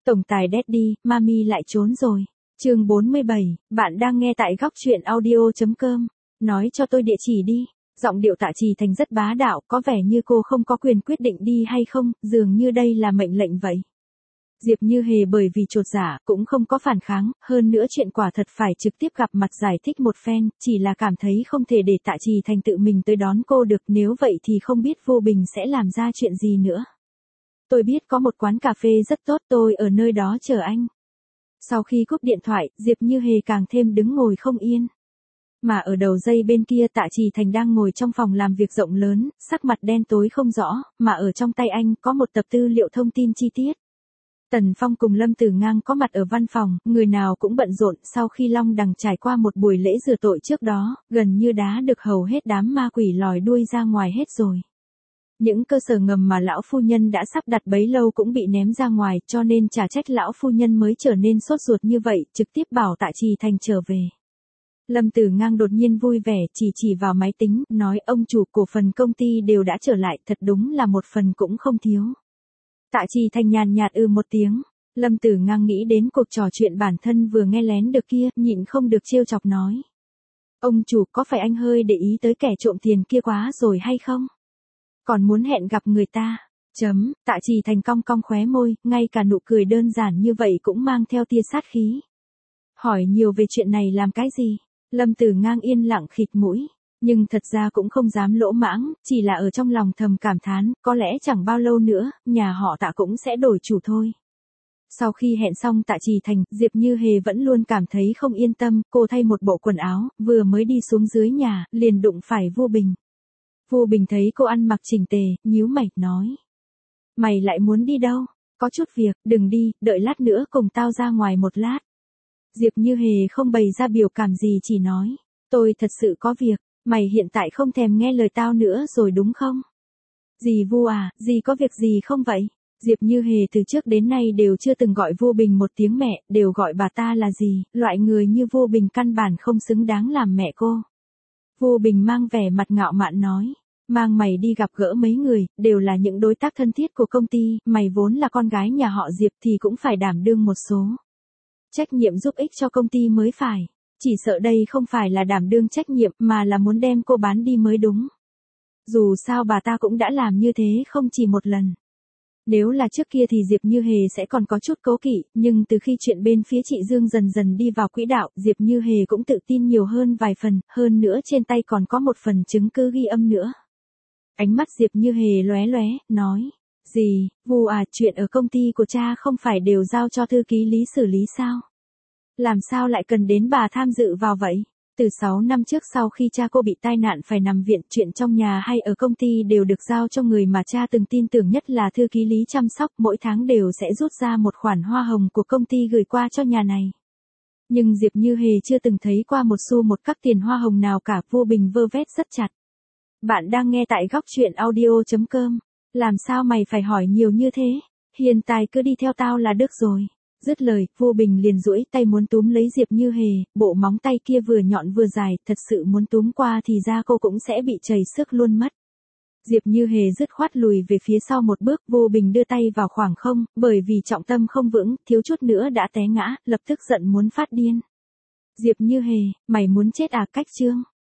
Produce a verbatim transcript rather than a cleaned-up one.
Tổng tài Daddy, Mami lại trốn rồi. Chương bốn mươi bảy, bạn đang nghe tại góc truyện audio chấm com. Nói cho tôi địa chỉ đi. Giọng điệu Tạ Trì Thành rất bá đạo, có vẻ như cô không có quyền quyết định đi hay không, dường như đây là mệnh lệnh vậy. Diệp Như Hề bởi vì chột dạ, cũng không có phản kháng, hơn nữa chuyện quả thật phải trực tiếp gặp mặt giải thích một phen, chỉ là cảm thấy không thể để Tạ Trì Thành tự mình tới đón cô được, nếu vậy thì không biết Vô Bình sẽ làm ra chuyện gì nữa. Tôi biết có một quán cà phê rất tốt, tôi ở nơi đó chờ anh. Sau khi cúp điện thoại, Diệp Như Hề càng thêm đứng ngồi không yên. Mà ở đầu dây bên kia Tạ Trì Thành đang ngồi trong phòng làm việc rộng lớn, sắc mặt đen tối không rõ, mà ở trong tay anh có một tập tư liệu thông tin chi tiết. Tần Phong cùng Lâm Tử Ngang có mặt ở văn phòng, người nào cũng bận rộn, sau khi Long Đằng trải qua một buổi lễ rửa tội trước đó, gần như đá được hầu hết đám ma quỷ lòi đuôi ra ngoài hết rồi. Những cơ sở ngầm mà lão phu nhân đã sắp đặt bấy lâu cũng bị ném ra ngoài, cho nên chả trách lão phu nhân mới trở nên sốt ruột như vậy, trực tiếp bảo Tạ Trì Thành trở về. Lâm Tử Ngang đột nhiên vui vẻ, chỉ chỉ vào máy tính, nói ông chủ cổ phần công ty đều đã trở lại, thật đúng là một phần cũng không thiếu. Tạ Trì Thành nhàn nhạt ư một tiếng, Lâm Tử Ngang nghĩ đến cuộc trò chuyện bản thân vừa nghe lén được kia, nhịn không được trêu chọc nói. Ông chủ, có phải anh hơi để ý tới kẻ trộm tiền kia quá rồi hay không? Còn muốn hẹn gặp người ta. Chấm, Tạ Trì Thành cong cong khóe môi, ngay cả nụ cười đơn giản như vậy cũng mang theo tia sát khí. Hỏi nhiều về chuyện này làm cái gì? Lâm Tử Ngang yên lặng khịt mũi, nhưng thật ra cũng không dám lỗ mãng, chỉ là ở trong lòng thầm cảm thán, có lẽ chẳng bao lâu nữa, nhà họ Tạ cũng sẽ đổi chủ thôi. Sau khi hẹn xong Tạ Trì Thành, Diệp Như Hề vẫn luôn cảm thấy không yên tâm, cô thay một bộ quần áo, vừa mới đi xuống dưới nhà, liền đụng phải Vô Bình. Vô Bình thấy cô ăn mặc chỉnh tề, nhíu mày, nói. Mày lại muốn đi đâu? Có chút việc, đừng đi, đợi lát nữa cùng tao ra ngoài một lát. Diệp Như Hề không bày ra biểu cảm gì, chỉ nói. Tôi thật sự có việc, mày hiện tại không thèm nghe lời tao nữa rồi đúng không? Dì Vu à, dì có việc gì không vậy? Diệp Như Hề từ trước đến nay đều chưa từng gọi Vô Bình một tiếng mẹ, đều gọi bà ta là dì, loại người như Vô Bình căn bản không xứng đáng làm mẹ cô. Vô Bình mang vẻ mặt ngạo mạn nói, mang mày đi gặp gỡ mấy người, đều là những đối tác thân thiết của công ty, mày vốn là con gái nhà họ Diệp thì cũng phải đảm đương một số trách nhiệm giúp ích cho công ty mới phải. Chỉ sợ đây không phải là đảm đương trách nhiệm mà là muốn đem cô bán đi mới đúng. Dù sao bà ta cũng đã làm như thế không chỉ một lần. Nếu là trước kia thì Diệp Như Hề sẽ còn có chút cố kỵ, nhưng từ khi chuyện bên phía chị Dương dần dần đi vào quỹ đạo, Diệp Như Hề cũng tự tin nhiều hơn vài phần, hơn nữa trên tay còn có một phần chứng cứ ghi âm nữa. Ánh mắt Diệp Như Hề lóe lóe, nói, gì, Vu à, chuyện ở công ty của cha không phải đều giao cho thư ký Lý xử lý sao? Làm sao lại cần đến bà tham dự vào vậy? Từ sáu năm trước sau khi cha cô bị tai nạn phải nằm viện, chuyện trong nhà hay ở công ty đều được giao cho người mà cha từng tin tưởng nhất là thư ký Lý chăm sóc, mỗi tháng đều sẽ rút ra một khoản hoa hồng của công ty gửi qua cho nhà này. Nhưng Diệp Như Hề chưa từng thấy qua một xu một các tiền hoa hồng nào cả, Vô Bình vơ vét rất chặt. Bạn đang nghe tại góc truyện audio chấm com. Làm sao mày phải hỏi nhiều như thế? Hiện tại cứ đi theo tao là được rồi. Dứt lời, Vô Bình liền duỗi tay muốn túm lấy Diệp Như Hề, bộ móng tay kia vừa nhọn vừa dài, thật sự muốn túm qua thì ra cô cũng sẽ bị chảy xước luôn mất. Diệp Như Hề dứt khoát lùi về phía sau một bước, Vô Bình đưa tay vào khoảng không, bởi vì trọng tâm không vững, thiếu chút nữa đã té ngã, lập tức giận muốn phát điên. Diệp Như Hề, mày muốn chết à? Cách chương.